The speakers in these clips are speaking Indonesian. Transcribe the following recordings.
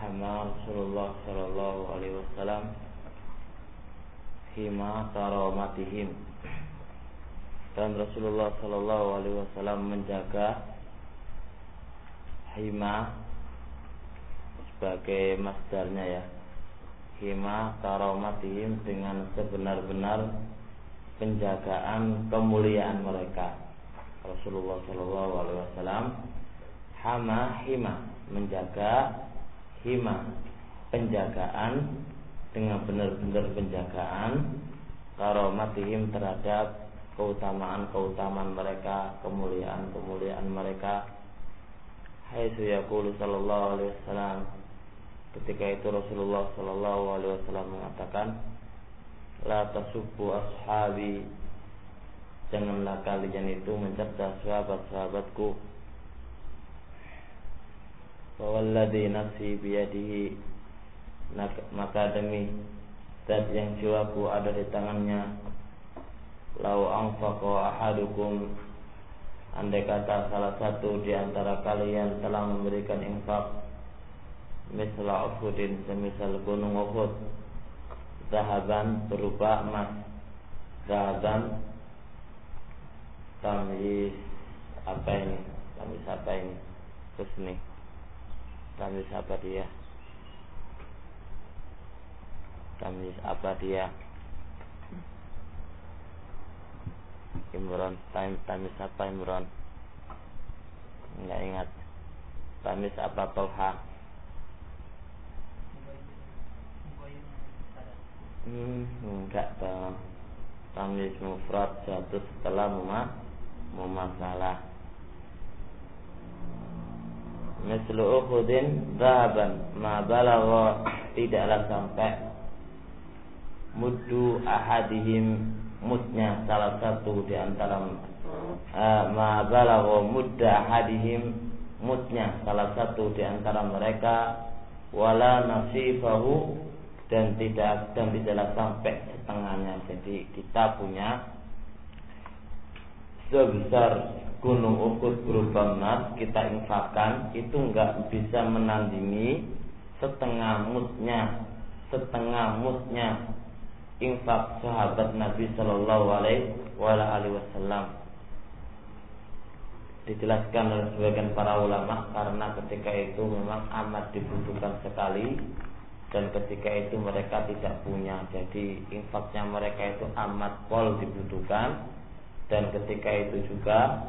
hama Rasulullah sallallahu alaihi wasallam hima karamatihim, dan Rasulullah sallallahu alaihi wasallam menjaga hima sebagai masdarnya ya, hima karamatihim, dengan sebenar-benar penjagaan kemuliaan mereka. Rasulullah sallallahu alaihi wasallam hama hima, menjaga hima, penjagaan, dengan benar-benar penjagaan karamatihim, terhadap keutamaan-keutamaan mereka, kemuliaan-kemuliaan mereka. Haitsu yaqulu sallallahu alaihi wasallam, ketika itu Rasulullah sallallahu alaihi wasallam mengatakan, la tasubbu ashabi, janganlah kalian itu mencerca sahabat-sahabatku. Walladzi nafsi biyadihi, maka demi zat yang jiwaku ada di tangannya, lau anfaqa ahadukum, andai kata salah satu di antara kalian telah memberikan infak, misla Uhudin, semisal gunung Uhud, zahaban, berupa emas, zahaban tamis apa ini? Tamis apa ini? Terus nih, tamis apa dia? Tamis apa dia? Imron, tamis apa Imron? Enggak ingat. Tamis apa Tolha? Enggak dong. Tamis mufrad jatuh setelah mumasalah. Mislu Uhudin zahaban, ma balagha, tidaklah sampai muddu ahadihim, mudnya salah satu di antara ma balagha mudda ahadihim, mudnya salah satu di antara mereka, wala nasifahu, dan tidaklah sampai setengahnya. Jadi kita punya sebesar gunung Uhud berupa emas, kita infakkan, itu enggak bisa menandingi setengah mudnya infak sahabat Nabi sallallahu alaihi wasallam. Dijelaskan oleh sebagian para ulama, karena ketika itu memang amat dibutuhkan sekali, dan ketika itu mereka tidak punya, jadi infaknya mereka itu amat pol dibutuhkan, dan ketika itu juga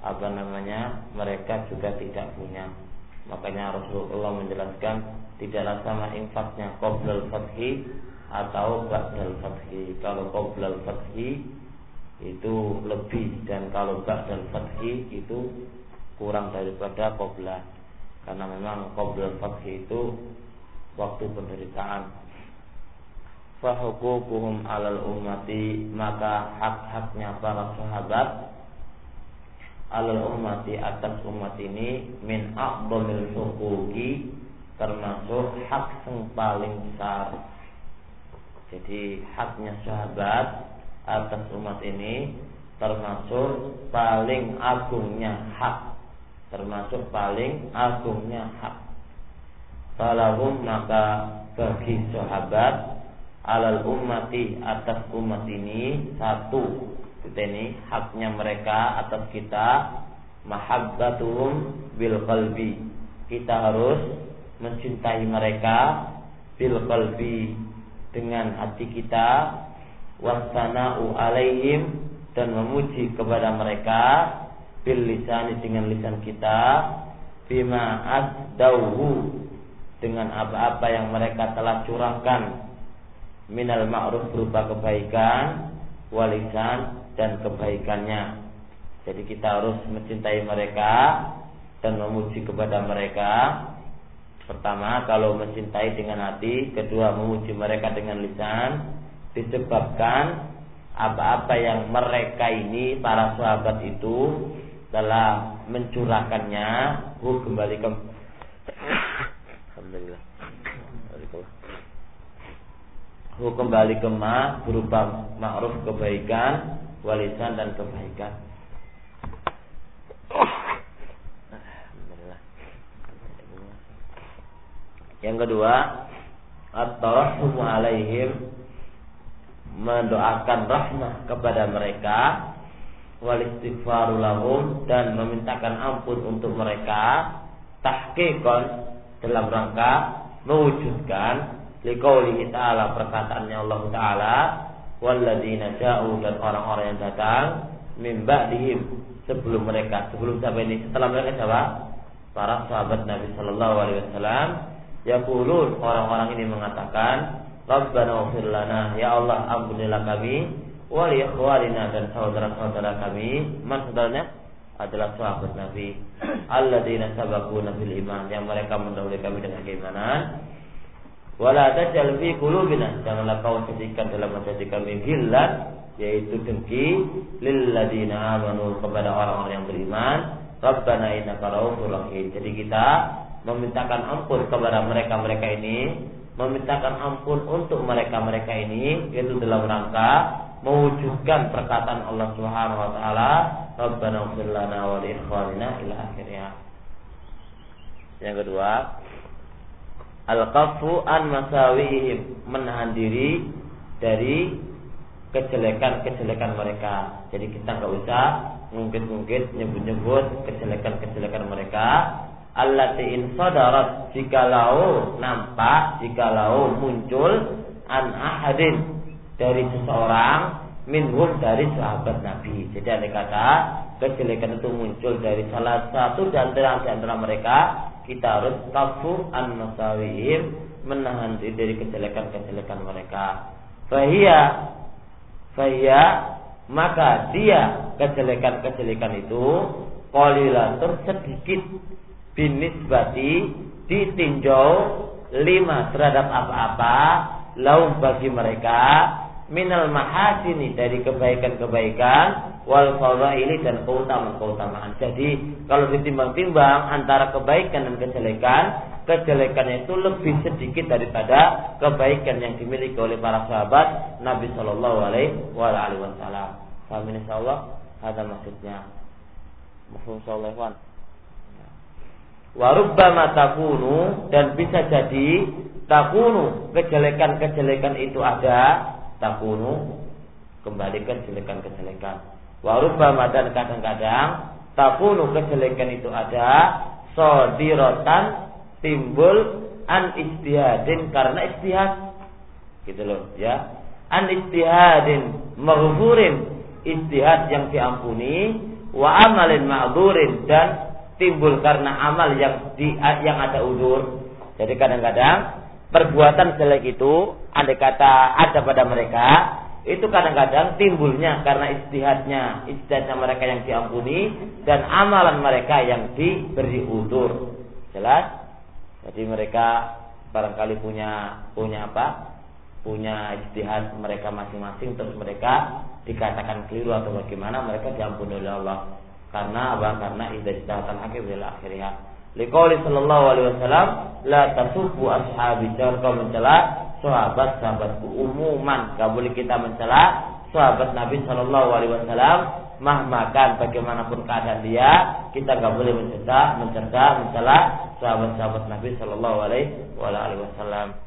mereka juga tidak punya. Makanya Rasulullah menjelaskan, tidaklah sama infaknya qoblal fathi atau ba'dal fathi. Kalau qoblal fathi itu lebih, dan kalau ba'dal fathi itu kurang daripada qoblah, karena memang qoblal fathi itu waktu penderitaan. Fahuququhum alal ummati, maka hak-haknya para sahabat alal ummati, atas umat ini, min a'dhamil huquqi, termasuk hak yang paling besar. Jadi haknya sahabat atas umat ini termasuk paling agungnya hak, termasuk paling agungnya hak. Falahum, maka bagi sahabat, alal ummati, atas umat ini, satu, kita ini haknya mereka atas kita, mahabbatuhum bil qalbi, kita harus mencintai mereka bil qalbi, dengan hati kita, wassana'u alaihim, dan memuji kepada mereka bil lisani, dengan lisan kita, bima asdauhu, dengan apa-apa yang mereka telah curahkan, minal ma'ruf, berupa kebaikan, walisan, dan kebaikannya. Jadi kita harus mencintai mereka dan memuji kepada mereka. Pertama, kalau mencintai dengan hati. Kedua, memuji mereka dengan lisan, disebabkan apa-apa yang mereka ini, para sahabat itu, telah mencurahkannya, kembali ke alhamdulillah, kembali ke berupa ma'ruf, kebaikan, walisan, dan kebaikan. Alhamdulillah. Yang kedua, at-tarahhum alaihim, mendoakan rahmah kepada mereka, wal istighfaru lahum, dan memintakan ampun untuk mereka, tahqiqan, dalam rangka mewujudkan liqaulihi ta'ala, perkataannya Allah Ta'ala, walladzina ja'u, dan orang-orang yang datang min ba'dihim, sebelum mereka. Sebelum sampai ini, setelah mereka siapa? Para sahabat Nabi sallallahu alaihi wasallam. Yaqulun, orang-orang ini mengatakan, Rabbana ighfir lana, ya Allah ampunilah kami, wa li ikhwanina, dan saudara-saudara kami. Man saudaranya? Adalah sahabat Nabi, alladzina sabaquna bil iman, yang mereka mendahului kami dengan keimanan. Wala tajal fi qulubina, janganlah kau jadikan dalam hati kami ghillan, yaitu dengki, lil ladzina amanu, kepada orang-orang yang beriman. Rabbana innaka ra'ufur rahim. Jadi kita memintakan ampun kepada mereka-mereka ini, memintakan ampun untuk mereka-mereka ini, yaitu dalam rangka mewujudkan perkataan Allah Subhanahu wa taala, Rabbana ighfir lana wa li ikhwanina, ila akhirnya. Yang kedua, al-qaffu an masawihim, menahan diri dari kejelekan-kejelekan mereka. Jadi kita enggak usah mungkin-mungkin nyebut-nyebut kejelekan-kejelekan mereka. Allati in sadarat, jikalau nampak, jikalau muncul, an ahadin, dari seseorang, minhum, dari sahabat Nabi. Jadi ada kata kejelekan itu muncul dari salah satu di antara mereka, kita harus kafu an masawihim, menahan diri dari kejelekan-kejelekan mereka. Fahiyya, maka dia kejelekan-kejelekan itu qalilatun, sedikit, binisbati, ditinjau, lima, terhadap apa-apa, laum, bagi mereka, minal mahasini, dari kebaikan-kebaikan, wal fadaili, dan keutamaan-keutamaan. Jadi kalau ditimbang-timbang antara kebaikan dan kejelekannya itu lebih sedikit daripada kebaikan yang dimiliki oleh para sahabat Nabi Shallallahu Alaihi Wasallam. Paham insyaallah? Ada maksudnya. Mafhum insyaallah. Wa rubbama takunu, dan bisa jadi takunu, kejelekan-kejelekan itu ada, takunu, kembali ke kejelekan-kejelekan. Wa rubbama, dan kadang-kadang takunu, kejelekan itu ada, sadirotan, timbul, an ijtihadin, karena ijtihad, gitu loh ya, an ijtihadin maghfurin, ijtihad yang diampuni, wa amalin ma'dhurin, dan timbul karena amal yang ada udzur. Jadi kadang-kadang perbuatan jelek itu, andai kata ada pada mereka, itu kadang-kadang timbulnya karena ijtihadnya mereka yang diampuni, dan amalan mereka yang diberi udzur. Jelas? Jadi mereka barangkali punya apa? Punya ijtihad mereka masing-masing, terus mereka dikatakan keliru atau bagaimana, mereka diampuni oleh Allah. Karena apa? Karena idza ijtahadal hakim ila akhirih. Liqauli sallallahu alaihi wasallam, la tasubbu ashabi, jangan kau mencela sahabat-sahabatku umuman. Enggak boleh kita mencela sahabat Nabi sallallahu alaihi wasallam, mahmakan, bagaimanapun keadaan dia, kita enggak boleh mencela sahabat-sahabat Nabi sallallahu alaihi wasallam.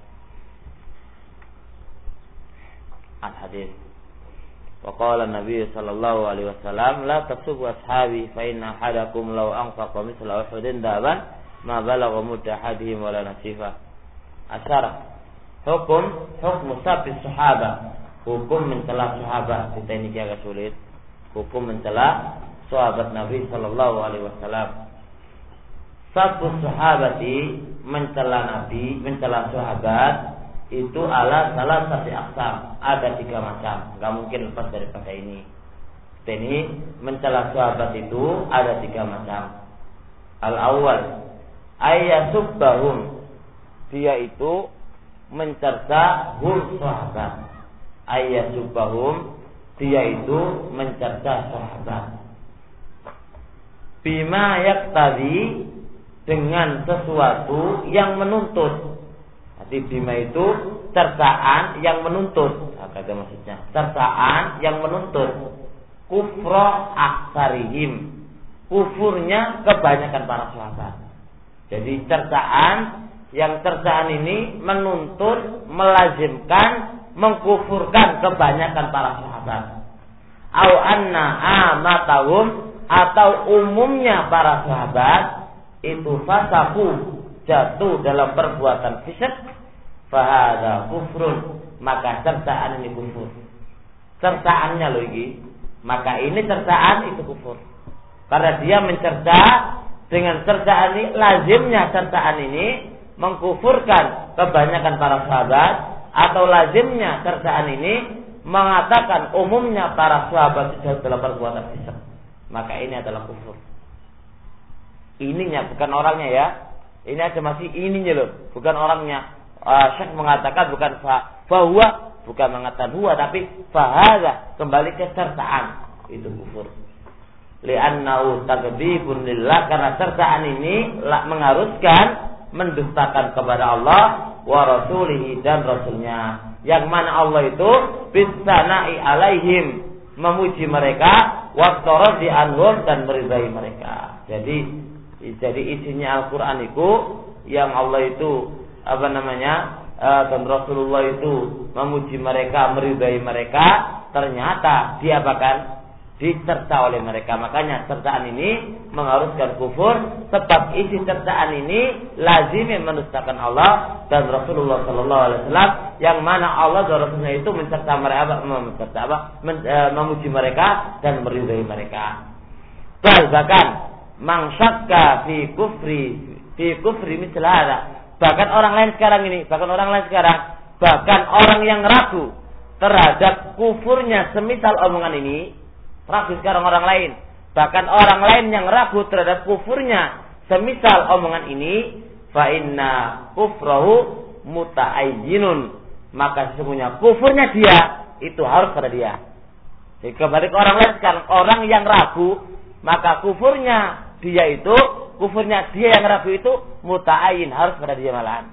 Al-hadis. Wa qala Nabi sallallahu alaihi wasallam, la tasubbu ashabi fa inna ahadakum law anfaqa mithla Uhudin daban ma balagha mudda ahadihim wala nasifa. Asyara. Hukum sabbi sahabat, hukum mencela sahabat. Kita ini agak sulit. Hukum mencela sahabat Nabi sallallahu alaihi wasallam. Sabbu sahabati, mencela Nabi, mencela sahabat, itu ala salah satu aksam, ada 3 macam, nggak mungkin lepas daripada ini. Ini mencela sahabat itu ada 3 macam. Al-awwal ayasubbahum, dia itu mencerca sahabat. Ayasubbahum, dia itu mencerca sahabat. Bima yaktadi, dengan sesuatu yang menuntut. Jadi bima itu cercaan yang menuntut. Apa itu maksudnya? Cercaan yang menuntut kufra aksarihim, kufurnya kebanyakan para sahabat. Jadi cercaan yang cercaan ini menuntut, melazimkan, mengkufurkan kebanyakan para sahabat. Au anna amatahum, atau umumnya para sahabat itu fasaku, jatuh dalam perbuatan fisik, fahada kufrun, maka cercaan ini kufur. Cercaannya loh ini, maka ini cercaan itu kufur. Karena dia mencerca, dengan cercaan ini, lazimnya cercaan ini mengkufurkan kebanyakan para sahabat, atau lazimnya cercaan ini mengatakan umumnya para sahabat jatuh dalam perbuatan fisik, maka ini adalah kufur. Ininya bukan orangnya ya. Ini aja masih ininya loh, bukan orangnya. Syekh mengatakan bukan bahwa, bukan mengatakan huwa, tapi fahaza, kembali ke sertaan, itu kufur. Li'annahu takdzibun lillah, karena sertaan ini mengharuskan mendustakan kepada Allah wa rasulihi, dan rasulnya, yang mana Allah itu bisana'i alaihim, memuji mereka, wastorodi anhum, dan meridai mereka. Jadi isinya Al-Quran itu yang Allah itu dan Rasulullah itu memuji mereka, meridai mereka, ternyata diapakan? Dicerca oleh mereka. Makanya cercaan ini mengharuskan kufur, sebab isi cercaan ini lazim mendustakan Allah dan Rasulullah Sallallahu Alaihi Wasallam, yang mana Allah dan Rasulnya itu mencerca mereka, memuji mereka dan meridai mereka. Bahkan mangsyakka fi kufri misalnya, bahkan orang lain sekarang, bahkan orang yang ragu terhadap kufurnya semisal omongan ini. Ragu sekarang orang lain, bahkan orang lain yang ragu terhadap kufurnya semisal omongan ini, fa inna kufrahu muta'ayyinun, maka sesungguhnya kufurnya dia itu harus pada dia. Jadi kembali ke orang lain sekarang, orang yang ragu, maka kufurnya dia yang ragu itu muta'ayyin, harus pada dia malahan.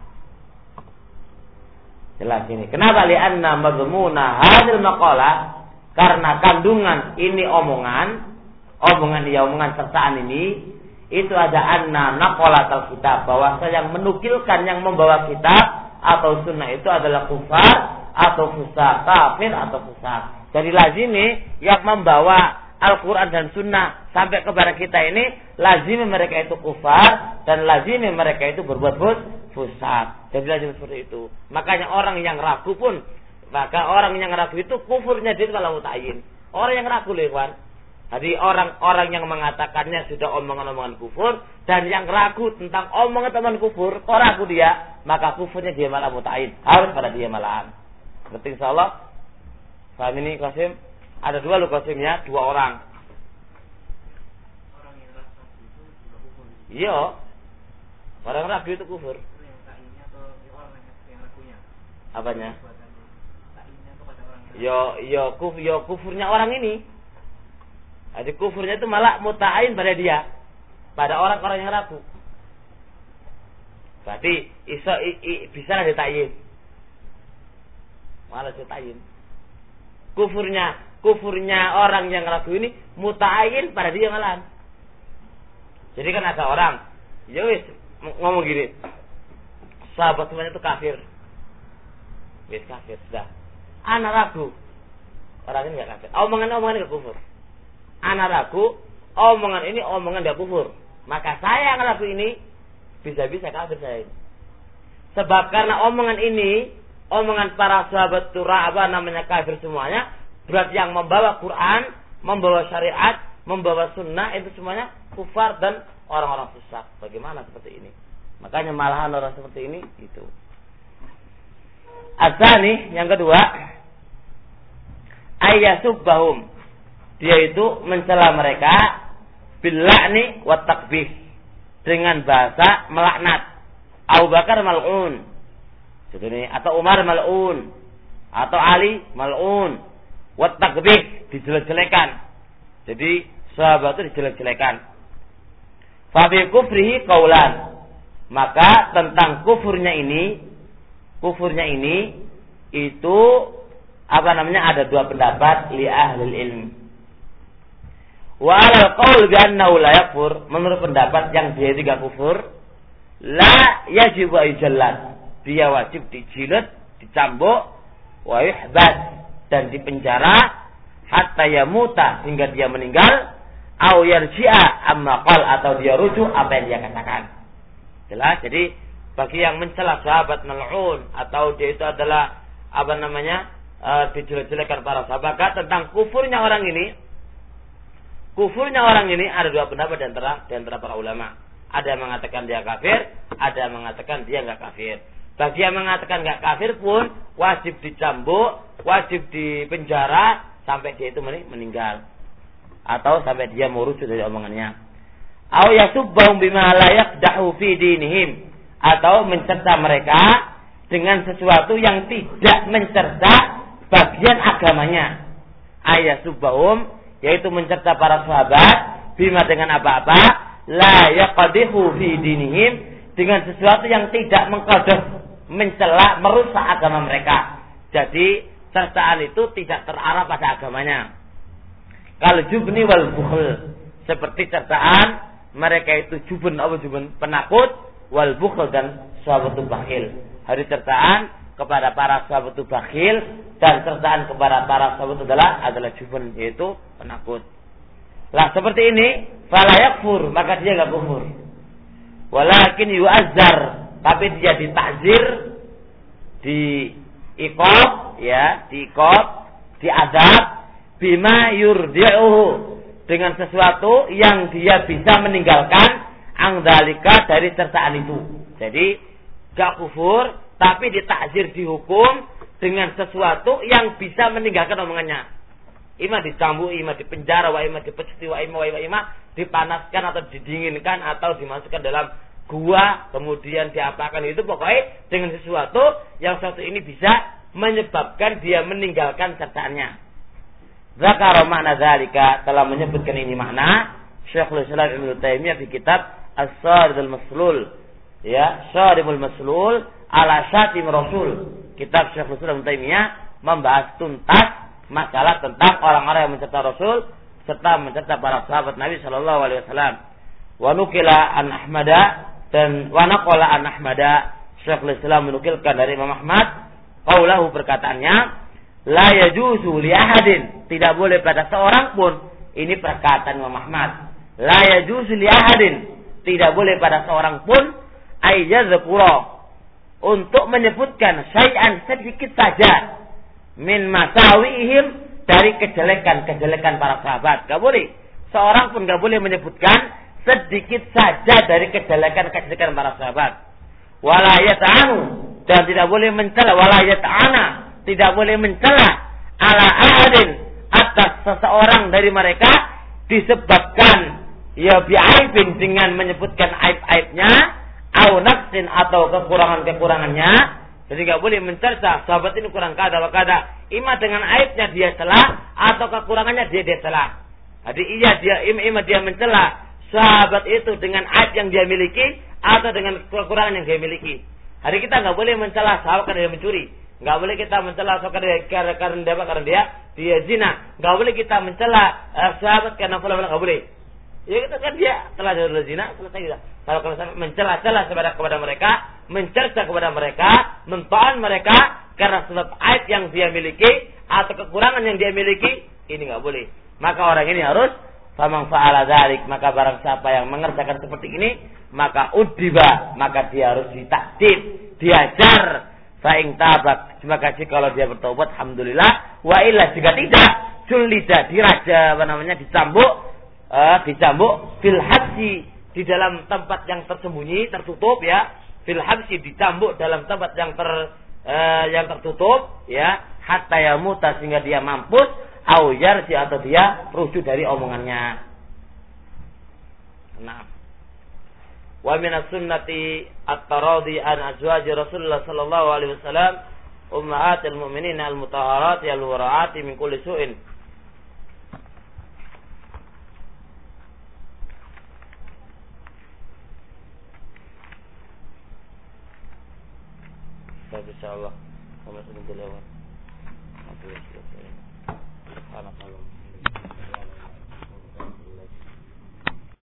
Jelas ini. Kenapa? Li'anna madhmuna hadhil maqalah, karena kandungan ini omongan cercaan ini, itu ada anna naqalatul kitab, bahwa yang menukilkan, yang membawa kitab atau sunnah itu adalah kufar atau fusaq, kafir atau fusaq. Jadi lazimi yang membawa Al-Quran dan sunnah sampai kepada kita ini, lazimi mereka itu kufar dan lazimi mereka itu berbuat fusaq. Jadi lazim seperti itu. Makanya orang yang ragu pun, maka orang yang ragu itu kufurnya dia kalau muta'ayyin. Orang yang ragu lewat. Jadi orang-orang yang mengatakannya sudah omongan-omongan kufur, dan yang ragu tentang omongan-omongan kufur, kok ragu dia, maka kufurnya dia malah muta'ayyin, harus pada dia malahan. Berarti insyaallah paham ini Qasim? Ada dua loh Qasimnya, dua orang. Orang yang ragu itu juga kufur. Iya. Orang ragu itu kufur. Apanya? Yo kufurnya orang ini. Jadi kufurnya itu malah muta'ayyin pada dia, pada orang-orang yang ragu. Berarti bisa ditakyin. Malah ditakyin. Kufurnya orang yang ragu ini muta'ayyin pada dia malahan. Jadi kan ada orang, ya wis ngomong gini, sahabat semuanya itu kafir. Wis kafir sudah. Anak ragu, orang ini nggak kafir. Omongan nggak kufur. Anak ragu, omongan ini omongan nggak kufur. Maka saya yang ragu ini bisa-bisa kafir saya. Sebab karena omongan ini, omongan para sahabat turah kafir semuanya. Berarti yang membawa Quran, membawa syariat, membawa sunnah itu semuanya kufar dan orang-orang fusaq. Bagaimana seperti ini? Makanya malahan orang seperti ini itu. Asani yang kedua, ayyasubbahum, dia itu mencela mereka billa'ni wa takbih, dengan bahasa melaknat. Abu Bakar mal'un, atau Umar mal'un, atau Ali mal'un, wa takbih, dijelek-jelekan. Jadi sahabat itu dijelek-jelekan. Fa bi kufrihi qaulan, maka tentang kufurnya ini itu ada dua pendapat li ahli ilm. Wa al qaul bi annahu la yakfur, menurut pendapat yang dia tidak kufur, la yajibu ayjallat. Dia wajib dijilid, dicambuk, wa yuhbas dan dipenjara hatta yamuta hingga dia meninggal, au yarji'a amma qal atau dia rujuk apa yang dia katakan. Jelas. Jadi bagi yang mencela sahabat mal'un atau dia itu adalah dijelek-jelekan para sahabat tentang kufurnya orang ini. Kufurnya orang ini ada dua pendapat di antara para ulama. Ada yang mengatakan dia kafir, ada yang mengatakan dia enggak kafir. Bagi yang mengatakan enggak kafir pun wajib dicambuk, wajib dipenjara sampai dia itu meninggal atau sampai dia merujuk dari omongannya. Au yasubbahum bima la yaqdahu fi dinihim, atau mencerca mereka dengan sesuatu yang tidak mencerca bagian agamanya. Ayasubbahum, yaitu mencerca para sahabat bima dengan apa-apa la yaqdahu fi dinihim, dengan sesuatu yang tidak mengqadhah, mencela, merusak agama mereka. Jadi cercaan itu tidak terarah pada agamanya. Kalau jubni wal bukhl, seperti cercaan mereka itu jubun penakut, wal bukhl dan sahabatul bakhil. Hari cercaan kepada para sahabatul bakhil dan cercaan kepada para sahabat adalah jubun, yaitu penakut. Lah seperti ini, fala yakfur, maka dia enggak kufur. Walakin yu'azzar, tapi dia ditakzir, diiqab, diazab, bima yurdi'uhu, dengan sesuatu yang dia bisa meninggalkan angdalika dari cercaan itu. Jadi gak kufur, tapi ditakzir, dihukum dengan sesuatu yang bisa meninggalkan omongannya. Ima dicambuk, ima dipenjara, wa ima dipeceti, wa ima dipanaskan atau didinginkan atau dimasukkan dalam gua, kemudian diapakan, itu pokoknya dengan sesuatu yang sesuatu ini bisa menyebabkan dia meninggalkan cercaannya. Zakara makna dzalika, telah menyebutkan ini makna Syekhul Islam Ibnu Taimiyah di kitab As-Sarimul Maslul, Sarimul Maslul ala Syatim Rasul. Kitab Syekhul Islam Ibnu Taimiyah membahas tuntas masalah tentang orang-orang yang mencerca Rasul serta mencerca para sahabat Nabi sallallahu alaihi wasallam. Wa nukila an Ahmada, dan wa naqala an Ahmada, Syekhul Islam menukilkan dari Imam Ahmad qaulahu, perkataannya, la yajuzu li ahadin, tidak boleh pada seorang pun, ini perkataan Imam Ahmad, la yajuzu li ahadin, tidak boleh pada seorang pun, ayyadzkura, untuk menyebutkan syai'an, sedikit saja, min masawihim, dari kejelekan-kejelekan para sahabat. Gak boleh, seorang pun gak boleh menyebutkan sedikit saja dari kejelekan-kejelekan para sahabat. Wala yata'anu, dan tidak boleh mencela, wala yata'ana, tidak boleh mencela ala ahadin, atas seseorang dari mereka, disebabkan bi'aibin, dengan menyebutkan aib-aibnya, au naqsin, atau kekurangan-kekurangannya. Jadi enggak boleh mencerca sahabat ini kurang kada wa kada, ima dengan aibnya dia celah atau kekurangannya dia celah. Jadi ima dia mencela sahabat itu dengan aib yang dia miliki atau dengan kekurangan yang dia miliki. Hari kita enggak boleh mencela sahabat karena dia mencuri. Enggak boleh kita mencela sahabat karena dia zina. Enggak boleh kita mencela sahabat karena fulan, enggak boleh. Ya kita kan dia telah dari zina, selesai sudah. Kalau mencela-cela kepada mereka, mencerca kepada mereka, mentoan mereka karena sebab aib yang dia miliki atau kekurangan yang dia miliki, ini enggak boleh. Maka orang ini harus faman fa'ala dzalik, maka barang siapa yang mengerjakan seperti ini, maka udiba, maka dia harus ditakdib, diajar. Fa'ing tabak, maka kalau dia bertobat, alhamdulillah. Wa illa, jika tidak, julida, diraja, dicambuk fil habsi, di dalam tempat yang tersembunyi, tertutup, fil habsi, dicambuk dalam tempat yang tertutup, hatta yamuta, sehingga dia mampus, au yarji, atau dia rujuk dari omongannya. Nah, wa minas sunnati at-taradi an azwaji Rasulullah sallallahu alaihi wasallam ummahatil mu'minin al-mutahharati al-waraati min kulli su'in. Insyaallah. Wa mas'alul awal. Subhanallah.